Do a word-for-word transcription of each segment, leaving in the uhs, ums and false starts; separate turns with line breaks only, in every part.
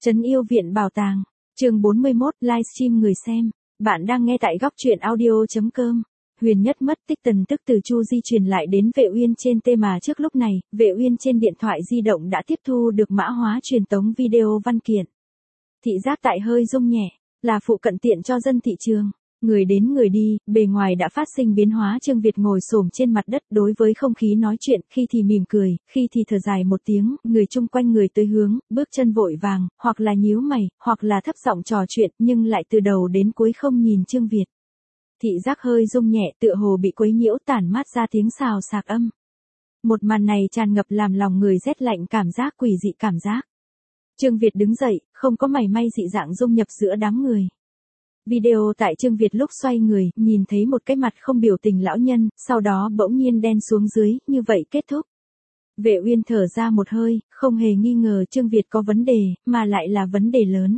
Trấn Yêu Viện Bảo Tàng, chương bốn mươi mốt, livestream người xem. Bạn đang nghe tại góc truyện audio.com. Huyền Nhất mất tích tin tức từ Chu Di truyền lại đến Vệ Uyên trên tê mà trước lúc này, Vệ Uyên trên điện thoại di động đã tiếp thu được mã hóa truyền tống video văn kiện. Thị giác tại hơi rung nhẹ, là phụ cận tiện cho dân thị trường. Người đến người đi, bề ngoài đã phát sinh biến hóa. Trương Việt ngồi xổm trên mặt đất đối với không khí nói chuyện, khi thì mỉm cười, khi thì thở dài một tiếng, người chung quanh người tới hướng, bước chân vội vàng, hoặc là nhíu mày, hoặc là thấp giọng trò chuyện, nhưng lại từ đầu đến cuối không nhìn Trương Việt. Thị giác hơi rung nhẹ, tựa hồ bị quấy nhiễu, tản mát ra tiếng xào xạc âm. Một màn này tràn ngập làm lòng người rét lạnh, cảm giác quỷ dị cảm giác. Trương Việt đứng dậy, không có mảy may dị dạng dung nhập giữa đám người. Video tại Trương Việt lúc xoay người, nhìn thấy một cái mặt không biểu tình lão nhân, sau đó bỗng nhiên đen xuống dưới, như vậy kết thúc. Vệ Uyên thở ra một hơi, không hề nghi ngờ Trương Việt có vấn đề, mà lại là vấn đề lớn.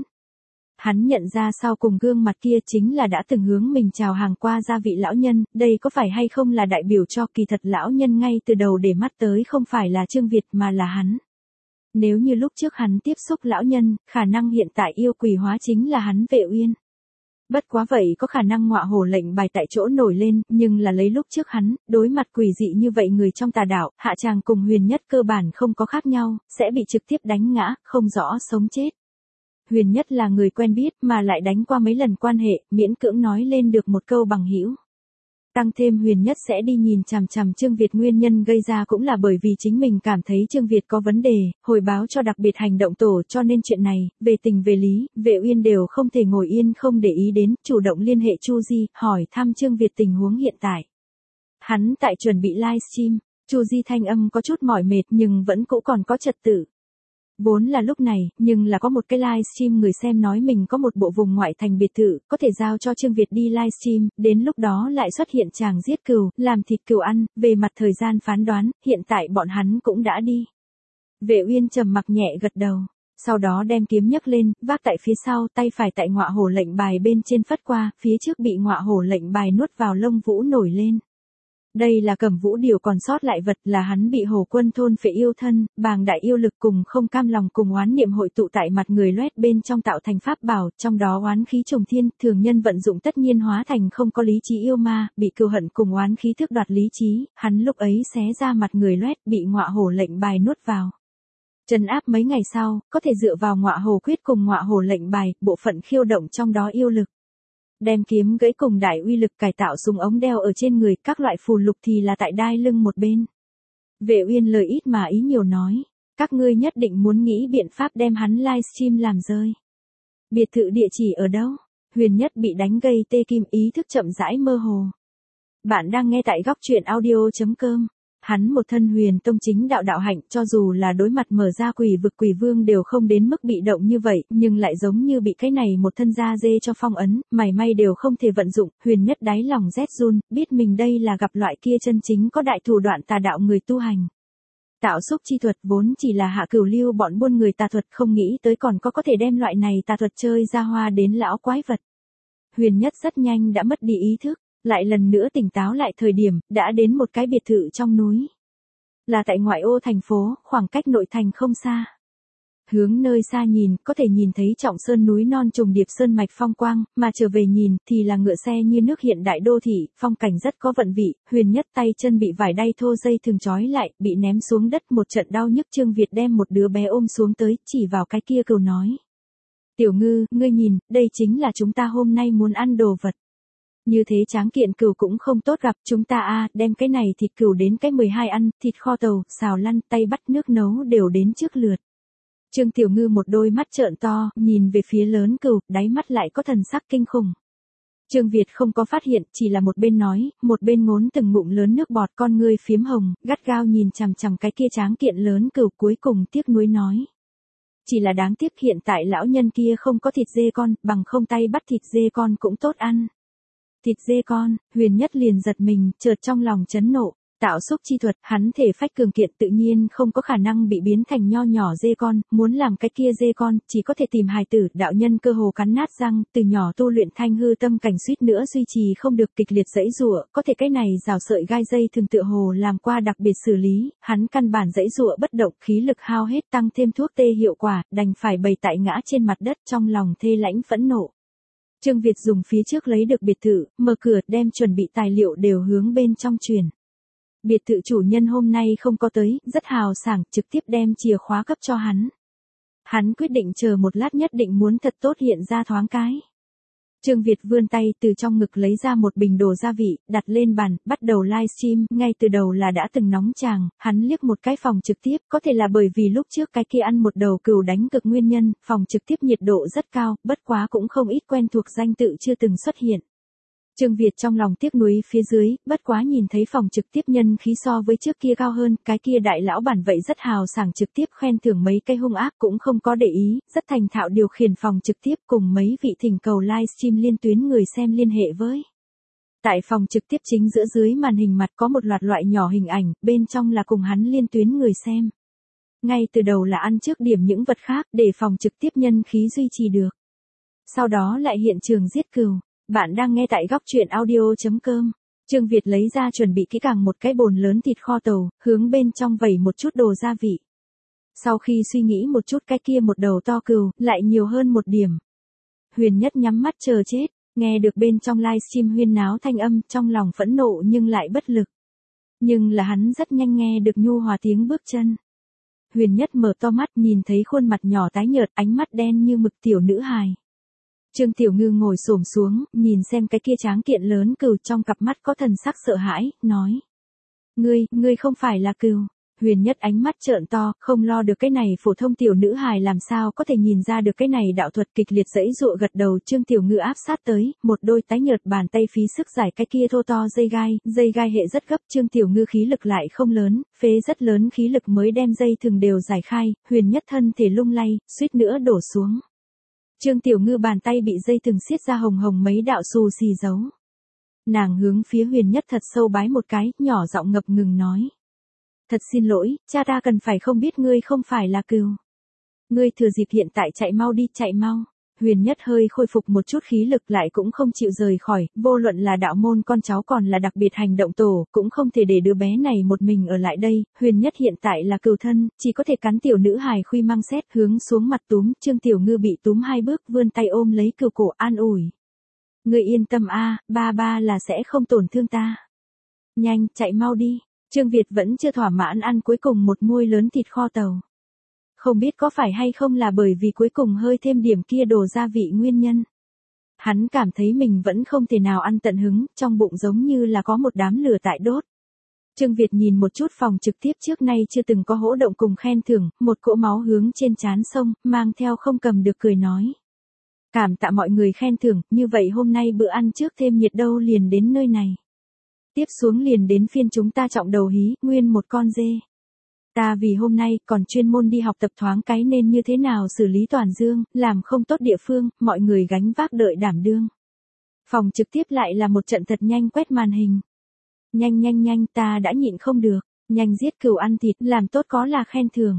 Hắn nhận ra sau cùng gương mặt kia chính là đã từng hướng mình chào hàng qua gia vị lão nhân, đây có phải hay không là đại biểu cho kỳ thật lão nhân ngay từ đầu để mắt tới không phải là Trương Việt mà là hắn. Nếu như lúc trước hắn tiếp xúc lão nhân, khả năng hiện tại yêu quỷ hóa chính là hắn Vệ Uyên. Bất quá vậy có khả năng ngọa hổ lệnh bài tại chỗ nổi lên, nhưng là lấy lúc trước hắn, đối mặt quỷ dị như vậy người trong tà đạo, Hạ Tràng cùng Huyền Nhất cơ bản không có khác nhau, sẽ bị trực tiếp đánh ngã, không rõ sống chết. Huyền Nhất là người quen biết mà lại đánh qua mấy lần quan hệ, miễn cưỡng nói lên được một câu bằng hữu. Tăng thêm Huyền Nhất sẽ đi nhìn chằm chằm Trương Việt, nguyên nhân gây ra cũng là bởi vì chính mình cảm thấy Trương Việt có vấn đề, hồi báo cho đặc biệt hành động tổ, cho nên chuyện này, về tình về lý, Vệ Uyên đều không thể ngồi yên không để ý đến, chủ động liên hệ Chu Di, hỏi thăm Trương Việt tình huống hiện tại. Hắn tại chuẩn bị livestream, Chu Di thanh âm có chút mỏi mệt nhưng vẫn cũng còn có trật tự. Vốn là lúc này, nhưng là có một cái livestream người xem nói mình có một bộ vùng ngoại thành biệt thự, có thể giao cho Trương Việt đi livestream, đến lúc đó lại xuất hiện chàng giết cừu, làm thịt cừu ăn, về mặt thời gian phán đoán, hiện tại bọn hắn cũng đã đi. Vệ Uyên trầm mặc nhẹ gật đầu, sau đó đem kiếm nhấc lên, vác tại phía sau, tay phải tại ngọa hổ lệnh bài bên trên phất qua, phía trước bị ngọa hổ lệnh bài nuốt vào lông vũ nổi lên. Đây là Cẩm Vũ điều còn sót lại vật, là hắn bị Hổ Quân thôn phệ yêu thân, bàng đại yêu lực cùng không cam lòng cùng oán niệm hội tụ tại mặt người loét bên trong tạo thành pháp bảo, trong đó oán khí trùng thiên, thường nhân vận dụng tất nhiên hóa thành không có lý trí yêu ma, bị cừu hận cùng oán khí thước đoạt lý trí, hắn lúc ấy xé ra mặt người loét, bị ngọa hổ lệnh bài nuốt vào. Trấn áp mấy ngày sau, có thể dựa vào ngọa hổ quyết cùng ngọa hổ lệnh bài, bộ phận khiêu động trong đó yêu lực. Đem kiếm gãy cùng đại uy lực cải tạo súng ống đeo ở trên người, các loại phù lục thì là tại đai lưng một bên. Vệ Uyên lời ít mà ý nhiều nói, các ngươi nhất định muốn nghĩ biện pháp đem hắn livestream làm rơi. Biệt thự địa chỉ ở đâu? Huyền Nhất bị đánh gây tê kim, ý thức chậm rãi mơ hồ. Bạn đang nghe tại góc truyện audio.com. Hắn một thân huyền tông chính đạo đạo hạnh, cho dù là đối mặt mở ra quỷ vực quỷ vương đều không đến mức bị động như vậy, nhưng lại giống như bị cái này một thân da dê cho phong ấn, mảy may đều không thể vận dụng. Huyền Nhất đáy lòng rét run, biết mình đây là gặp loại kia chân chính có đại thủ đoạn tà đạo người tu hành. Tạo xúc chi thuật vốn chỉ là hạ cửu lưu bọn buôn người tà thuật, không nghĩ tới còn có có thể đem loại này tà thuật chơi ra hoa đến lão quái vật. Huyền Nhất rất nhanh đã mất đi ý thức. Lại lần nữa tỉnh táo lại thời điểm, đã đến một cái biệt thự trong núi. Là tại ngoại ô thành phố, khoảng cách nội thành không xa. Hướng nơi xa nhìn, có thể nhìn thấy trọng sơn núi non trùng điệp sơn mạch phong quang, mà trở về nhìn, thì là ngựa xe như nước hiện đại đô thị, phong cảnh rất có vận vị. Huyền Nhất tay chân bị vải đay thô dây thường trói lại, bị ném xuống đất, một trận đau nhức. Trương Việt đem một đứa bé ôm xuống tới, chỉ vào cái kia cừu nói. Tiểu Ngư, ngươi nhìn, đây chính là chúng ta hôm nay muốn ăn đồ vật. Như thế tráng kiện cừu cũng không tốt gặp, chúng ta a đem cái này thịt cừu đến cái mười hai ăn, thịt kho tàu, xào lăn, tay bắt nước nấu đều đến trước lượt. Trương Tiểu Ngư một đôi mắt trợn to, nhìn về phía lớn cừu, đáy mắt lại có thần sắc kinh khủng. Trương Việt không có phát hiện, chỉ là một bên nói, một bên ngốn từng ngụm lớn nước bọt, con ngươi phiếm hồng, gắt gao nhìn chằm chằm cái kia tráng kiện lớn cừu, cuối cùng tiếc nuối nói. Chỉ là đáng tiếc hiện tại lão nhân kia không có thịt dê con, bằng không tay bắt thịt dê con cũng tốt ăn. Thịt dê con, Huyền Nhất liền giật mình, chợt trong lòng chấn nộ. Tạo xúc chi thuật, hắn thể phách cường kiện tự nhiên không có khả năng bị biến thành nho nhỏ dê con, muốn làm cái kia dê con, chỉ có thể tìm hài tử, đạo nhân cơ hồ cắn nát răng, từ nhỏ tu luyện thanh hư tâm cảnh suýt nữa duy trì không được kịch liệt dãy giụa, có thể cái này rào sợi gai dây thường tựa hồ làm qua đặc biệt xử lý, hắn căn bản dãy giụa bất động, khí lực hao hết tăng thêm thuốc tê hiệu quả, đành phải bày tại ngã trên mặt đất trong lòng thê lãnh phẫn nộ. Trương Việt dùng phía trước lấy được biệt thự, mở cửa, đem chuẩn bị tài liệu đều hướng bên trong truyền. Biệt thự chủ nhân hôm nay không có tới, rất hào sảng, trực tiếp đem chìa khóa cấp cho hắn. Hắn quyết định chờ một lát nhất định muốn thật tốt hiện ra thoáng cái. Trương Việt vươn tay từ trong ngực lấy ra một bình đồ gia vị, đặt lên bàn, bắt đầu livestream, ngay từ đầu là đã từng nóng chàng, hắn liếc một cái phòng trực tiếp, có thể là bởi vì lúc trước cái kia ăn một đầu cừu đánh cực nguyên nhân, phòng trực tiếp nhiệt độ rất cao, bất quá cũng không ít quen thuộc danh tự chưa từng xuất hiện. Trương Việt trong lòng tiếc nuối phía dưới, bất quá nhìn thấy phòng trực tiếp nhân khí so với trước kia cao hơn, cái kia đại lão bản vậy rất hào sảng trực tiếp khen thưởng mấy cây hung ác cũng không có để ý, rất thành thạo điều khiển phòng trực tiếp cùng mấy vị thỉnh cầu livestream liên tuyến người xem liên hệ với. Tại phòng trực tiếp chính giữa dưới màn hình mặt có một loạt loại nhỏ hình ảnh, bên trong là cùng hắn liên tuyến người xem. Ngay từ đầu là ăn trước điểm những vật khác để phòng trực tiếp nhân khí duy trì được. Sau đó lại hiện trường giết cừu. Bạn đang nghe tại góc truyện audio chấm com. Trương Việt lấy ra chuẩn bị kỹ càng một cái bồn lớn thịt kho tàu, hướng bên trong vẩy một chút đồ gia vị. Sau khi suy nghĩ một chút cái kia một đầu to cừu, lại nhiều hơn một điểm. Huyền Nhất nhắm mắt chờ chết, nghe được bên trong livestream huyên náo thanh âm, trong lòng phẫn nộ nhưng lại bất lực. Nhưng là hắn rất nhanh nghe được nhu hòa tiếng bước chân. Huyền Nhất mở to mắt nhìn thấy khuôn mặt nhỏ tái nhợt, ánh mắt đen như mực tiểu nữ hài. Trương Tiểu Ngư ngồi xổm xuống, nhìn xem cái kia tráng kiện lớn cừu trong cặp mắt có thần sắc sợ hãi, nói. Ngươi, ngươi không phải là cừu. Huyền Nhất ánh mắt trợn to, không lo được cái này phổ thông tiểu nữ hài làm sao có thể nhìn ra được cái này đạo thuật kịch liệt dãy dụa gật đầu. Trương Tiểu Ngư áp sát tới, một đôi tái nhợt bàn tay phí sức giải cái kia thô to dây gai, dây gai hệ rất gấp. Trương Tiểu Ngư khí lực lại không lớn, phế rất lớn khí lực mới đem dây thừng đều giải khai, Huyền Nhất thân thể lung lay, suýt nữa đổ xuống. Trương Tiểu Ngư bàn tay bị dây thừng siết ra hồng hồng mấy đạo xù xì dấu. Nàng hướng phía Huyền Nhất thật sâu bái một cái, nhỏ giọng ngập ngừng nói. Thật xin lỗi, cha ta cần phải không biết ngươi không phải là cừu. Ngươi thừa dịp hiện tại chạy mau đi, chạy mau. Huyền Nhất hơi khôi phục một chút khí lực lại cũng không chịu rời khỏi, vô luận là đạo môn con cháu còn là đặc biệt hành động tổ, cũng không thể để đứa bé này một mình ở lại đây. Huyền Nhất hiện tại là cừu thân, chỉ có thể cắn tiểu nữ hài khuy mang xét hướng xuống mặt túm. Trương Tiểu Ngư bị túm hai bước, vươn tay ôm lấy cừu cổ an ủi. Ngươi yên tâm a, ba ba là sẽ không tổn thương ta. Nhanh, chạy mau đi. Trương Việt vẫn chưa thỏa mãn ăn cuối cùng một muôi lớn thịt kho tàu. Không biết có phải hay không là bởi vì cuối cùng hơi thêm điểm kia đồ gia vị nguyên nhân. Hắn cảm thấy mình vẫn không thể nào ăn tận hứng, trong bụng giống như là có một đám lửa tại đốt. Trương Việt nhìn một chút phòng trực tiếp trước nay chưa từng có hỗ động cùng khen thưởng, một cỗ máu hướng trên trán sông, mang theo không cầm được cười nói. Cảm tạ mọi người khen thưởng, như vậy hôm nay bữa ăn trước thêm nhiệt đâu liền đến nơi này. Tiếp xuống liền đến phiên chúng ta trọng đầu hí, nguyên một con dê. Ta vì hôm nay còn chuyên môn đi học tập thoáng cái nên như thế nào xử lý toàn dương, làm không tốt địa phương, mọi người gánh vác đợi đảm đương. Phòng trực tiếp lại là một trận thật nhanh quét màn hình. Nhanh nhanh nhanh, ta đã nhịn không được, nhanh giết cừu ăn thịt, làm tốt có là khen thưởng.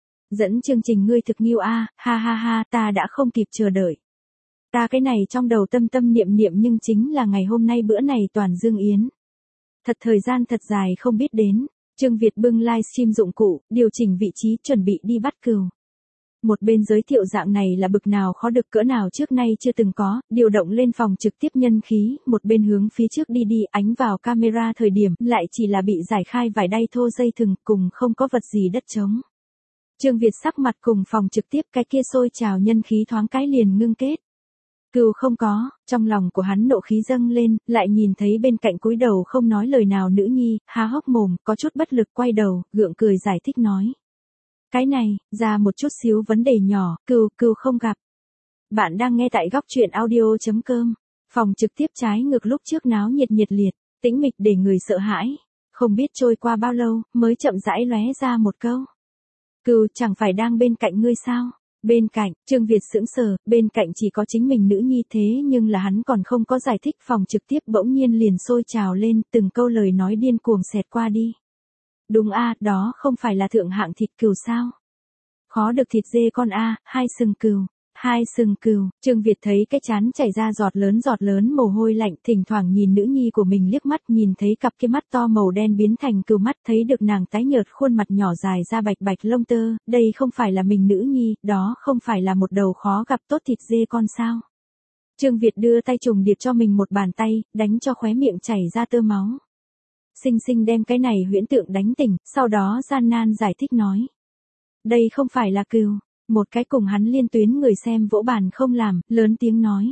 Dẫn chương trình ngươi thực nghiêu a, ha ha ha, ta đã không kịp chờ đợi. Ta cái này trong đầu tâm tâm niệm niệm nhưng chính là ngày hôm nay bữa này toàn dương yến. Thật thời gian thật dài không biết đến, Trương Việt bưng livestream dụng cụ, điều chỉnh vị trí chuẩn bị đi bắt cừu. Một bên giới thiệu dạng này là bực nào khó được cỡ nào trước nay chưa từng có, điều động lên phòng trực tiếp nhân khí, một bên hướng phía trước đi đi, ánh vào camera thời điểm, lại chỉ là bị giải khai vài đay thô dây thừng, cùng không có vật gì đất trống. Trương Việt sắc mặt cùng phòng trực tiếp cái kia sôi trào nhân khí thoáng cái liền ngưng kết. Cừu không có, trong lòng của hắn nộ khí dâng lên, lại nhìn thấy bên cạnh cúi đầu không nói lời nào nữ nhi, há hốc mồm, có chút bất lực quay đầu, gượng cười giải thích nói. Cái này, ra một chút xíu vấn đề nhỏ, cừu, cừu không gặp. Bạn đang nghe tại góc truyện audio chấm com. Phòng trực tiếp trái ngược lúc trước náo nhiệt nhiệt liệt, tĩnh mịch để người sợ hãi. Không biết trôi qua bao lâu, mới chậm rãi lóe ra một câu. Cừu chẳng phải đang bên cạnh ngươi sao? Bên cạnh, Trương Việt sững sờ, bên cạnh chỉ có chính mình nữ nhi thế nhưng là hắn còn không có giải thích, phòng trực tiếp bỗng nhiên liền sôi trào lên, từng câu lời nói điên cuồng xẹt qua đi. Đúng a, đó không phải là thượng hạng thịt cừu sao? Khó được thịt dê con a, hai sừng cừu. Hai sừng cừu, Trương Việt thấy cái chán chảy ra giọt lớn giọt lớn mồ hôi lạnh, thỉnh thoảng nhìn nữ nhi của mình liếc mắt, nhìn thấy cặp kia mắt to màu đen biến thành cừu mắt, thấy được nàng tái nhợt khuôn mặt nhỏ dài ra bạch bạch lông tơ, đây không phải là mình nữ nhi, đó không phải là một đầu khó gặp tốt thịt dê con sao? Trương Việt đưa tay trùng điệp cho mình một bàn tay, đánh cho khóe miệng chảy ra tơ máu. Sinh sinh đem cái này huyễn tượng đánh tỉnh, sau đó gian nan giải thích nói. Đây không phải là cừu. Một cái cùng hắn liên tuyến người xem vỗ bàn không làm, lớn tiếng nói.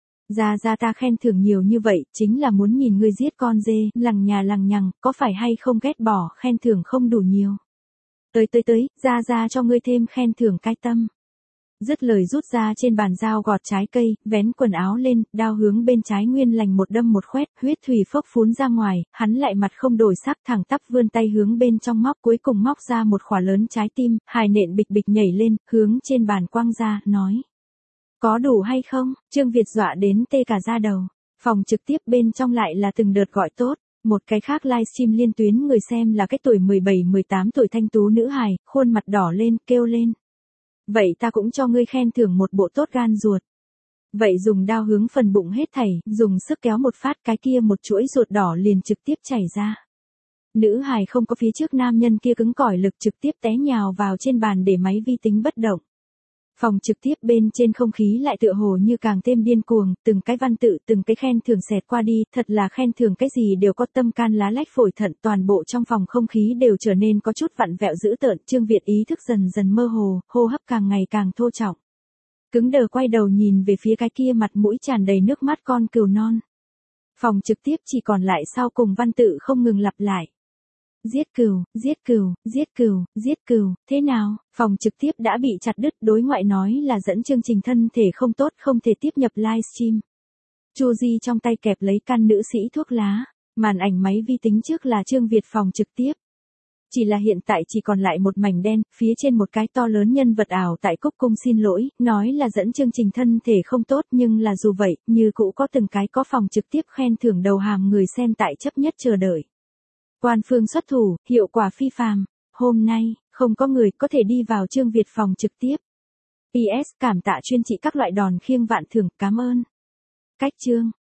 Ra ra ta khen thưởng nhiều như vậy, chính là muốn nhìn ngươi giết con dê, lằng nhà lằng nhằng, có phải hay không ghét bỏ, khen thưởng không đủ nhiều. Tới tới tới, ra ra cho ngươi thêm khen thưởng cái tâm. Dứt lời rút ra trên bàn dao gọt trái cây, vén quần áo lên, đao hướng bên trái nguyên lành một đâm một khoét, huyết thủy phốc phún ra ngoài, hắn lại mặt không đổi sắc thẳng tắp vươn tay hướng bên trong móc, cuối cùng móc ra một khỏa lớn trái tim, hài nện bịch bịch nhảy lên, hướng trên bàn quăng ra, nói. Có đủ hay không? Trương Việt dọa đến tê cả da đầu. Phòng trực tiếp bên trong lại là từng đợt gọi tốt. Một cái khác livestream liên tuyến người xem là cái tuổi mười bảy mười tám tuổi thanh tú nữ hài, khuôn mặt đỏ lên, kêu lên. Vậy ta cũng cho ngươi khen thưởng một bộ tốt gan ruột. Vậy dùng đao hướng phần bụng hết thảy, dùng sức kéo một phát, cái kia một chuỗi ruột đỏ liền trực tiếp chảy ra. Nữ hài không có phía trước nam nhân kia cứng cỏi lực, trực tiếp té nhào vào trên bàn để máy vi tính bất động. Phòng trực tiếp bên trên không khí lại tựa hồ như càng thêm điên cuồng, từng cái văn tự, từng cái khen thưởng xẹt qua đi, thật là khen thưởng cái gì đều có tâm can lá lách phổi thận, toàn bộ trong phòng không khí đều trở nên có chút vặn vẹo dữ tợn, Trương Việt ý thức dần dần mơ hồ, hô hấp càng ngày càng thô trọng. Cứng đờ quay đầu nhìn về phía cái kia mặt mũi tràn đầy nước mắt con cừu non. Phòng trực tiếp chỉ còn lại sau cùng văn tự không ngừng lặp lại. Giết cừu, giết cừu, giết cừu, giết cừu, thế nào? Phòng trực tiếp đã bị chặt đứt, đối ngoại nói là dẫn chương trình thân thể không tốt, không thể tiếp nhập livestream. Chu Di trong tay kẹp lấy căn nữ sĩ thuốc lá, màn ảnh máy vi tính trước là Trương Việt phòng trực tiếp. Chỉ là hiện tại chỉ còn lại một mảnh đen, phía trên một cái to lớn nhân vật ảo tại Cúc Cung xin lỗi, nói là dẫn chương trình thân thể không tốt, nhưng là dù vậy, như cũ có từng cái có phòng trực tiếp khen thưởng đầu hàm người xem tại chấp nhất chờ đợi. Quan phương xuất thủ, hiệu quả phi phàm. Hôm nay, không có người có thể đi vào Trương Việt phòng trực tiếp. pê ét cảm tạ chuyên trị các loại đòn khiêng vạn thưởng, cảm ơn. Cách chương.